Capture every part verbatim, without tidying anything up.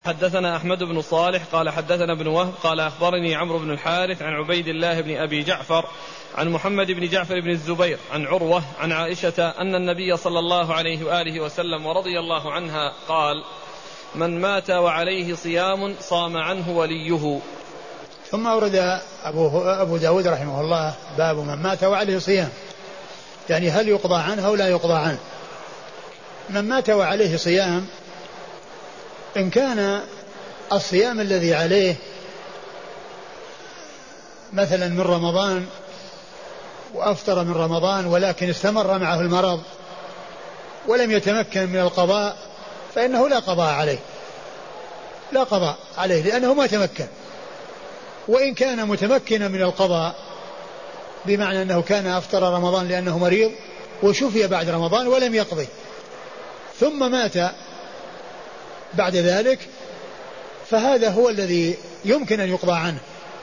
حدثنا أحمد بن صالح قال حدثنا ابن وهب قال أخبرني عمرو بن الحارث عن عبيد الله بن أبي جعفر عن محمد بن جعفر بن الزبير عن عروة عن عائشة أن النبي صلى الله عليه وآله وسلم ورضي الله عنها قال: من مات وعليه صيام صام عنه وليه. ثم أورد أبو, أبو داود رحمه الله باب من مات وعليه صيام، يعني هل يقضى عنه أو لا يقضى عنه. من مات وعليه صيام إن كان الصيام الذي عليه مثلا من رمضان وأفطر من رمضان ولكن استمر معه المرض ولم يتمكن من القضاء فإنه لا قضاء عليه، لا قضاء عليه لأنه ما تمكن. وإن كان متمكنا من القضاء بمعنى أنه كان أفطر رمضان لأنه مريض وشفي بعد رمضان ولم يقضي ثم مات بعد ذلك، فهذا هو الذي يمكن أن يقضى عنه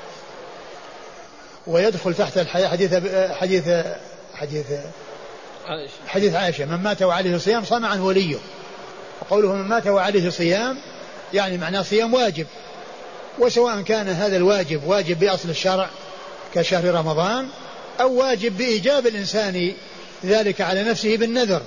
ويدخل تحت حديث حديث حديث حديث عائشة: من مات وعليه صيام صام عنه وليه. وقوله من مات وعليه صيام يعني معناه صيام واجب، وسواء كان هذا الواجب واجب بأصل الشرع كشهر رمضان أو واجب بإيجاب الإنسان ذلك على نفسه بالنذر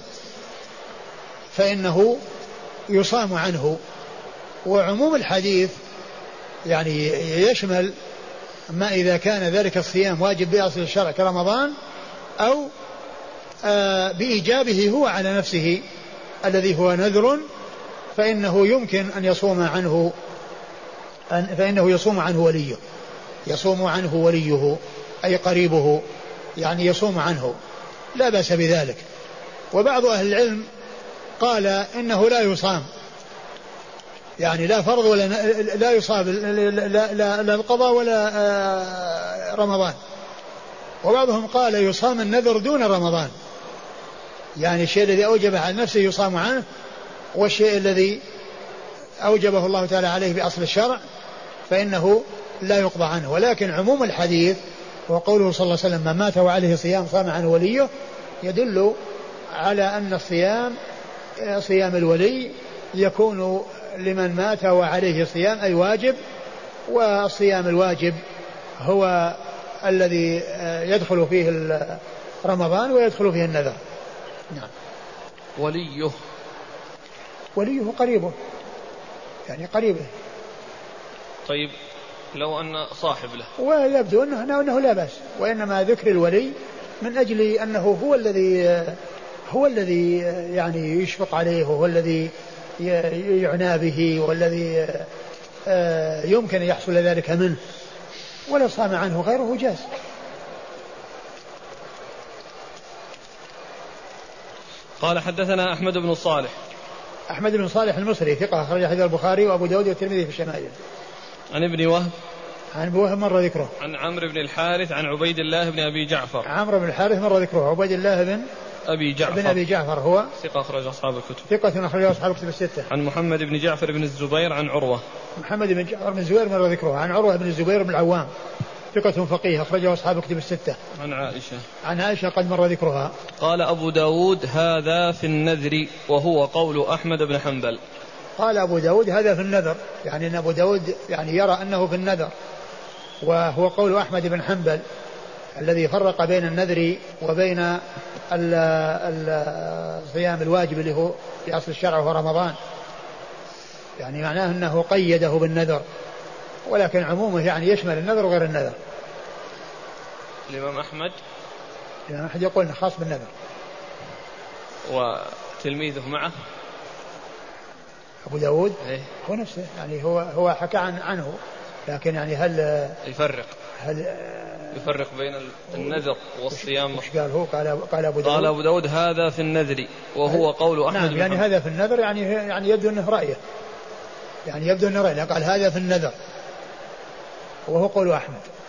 فإنه يصام عنه. وعموم الحديث يعني يشمل ما إذا كان ذلك الصيام واجب بأصل الشرع كرمضان أو آه بإيجابه هو على نفسه الذي هو نذر فإنه يمكن أن يصوم عنه أن فإنه يصوم عنه وليه يصوم عنه وليه أي قريبه، يعني يصوم عنه لا بأس بذلك. وبعض أهل العلم قال إنه لا يصام، يعني لا فرض ولا لا يصاب لا, لا, لا القضاء ولا رمضان. وبعضهم قال يصام النذر دون رمضان، يعني الشيء الذي أوجبه على نفسه يصام عنه، والشيء الذي أوجبه الله تعالى عليه بأصل الشرع فإنه لا يقضى عنه. ولكن عموم الحديث وقوله صلى الله عليه وسلم: من مات وعليه صيام صام عنه وليه، يدل على أن الصيام صيام الولي يكون لمن مات وعليه صيام أي واجب، والصيام الواجب هو الذي يدخل فيه رمضان ويدخل فيه النذر. نعم. وليه وليه قريبه، يعني قريبه. طيب لو أن صاحب له، ويبدو أنه, أنه لا بأس، وإنما ذكر الولي من أجل أنه هو الذي هو الذي يعني يشفق عليه وهو الذي يعنى به والذي يمكن يحصل ذلك منه، ولو صام عنه غيره جاز. قال حدثنا أحمد بن صالح. أحمد بن صالح المصري ثقة أخرج حديث البخاري وأبو داود والترمذي في الشمائل. عن ابن وهب. عن ابن وهب مر ذكره. عن عمرو بن الحارث عن عبيد الله بن أبي جعفر. عمرو بن الحارث مر ذكره. عبيد الله بن أبي جعفر بن أبي جعفر هو ثقة أخرج أصحاب الكتب. ثقة أخرج أصحاب الكتب الستة. عن محمد بن جعفر بن الزبير عن عروة. محمد بن جعفر بن الزبير مر ذكره. عن عروة بن الزبير بن العوام ثقة فقيه أخرجه أصحاب الكتب الستة. عن عائشة. عن عائشة قد مر ذكرها. قال أبو داود: هذا في النذر، وهو قول أحمد بن حنبل. قال أبو داود: هذا في النذر، يعني أن أبو داود يعني يرى أنه في النذر، وهو قول أحمد بن حنبل الذي فرق بين النذر وبين الصيام الواجب اللي هو في أصل الشرع وهو رمضان، يعني معناه أنه قيده بالنذر، ولكن عمومه يعني يشمل النذر وغير النذر. الإمام أحمد الإمام أحمد يقول أنه خاص بالنذر. وتلميذه معه أبو داود إيه؟ هو نفسه، يعني هو هو حكى عن عنه، لكن يعني هل يفرق هل يفرق بين النذر والصيام؟ مش قال هو قال قال أبو داود قال أبو داود: هذا في النذر، وهو قول أحمد. نعم، يعني هذا في النذر، يعني يعني يبدو أنه رأيه، يعني يبدو أنه رأيه، قال هذا في النذر وهو قول أحمد.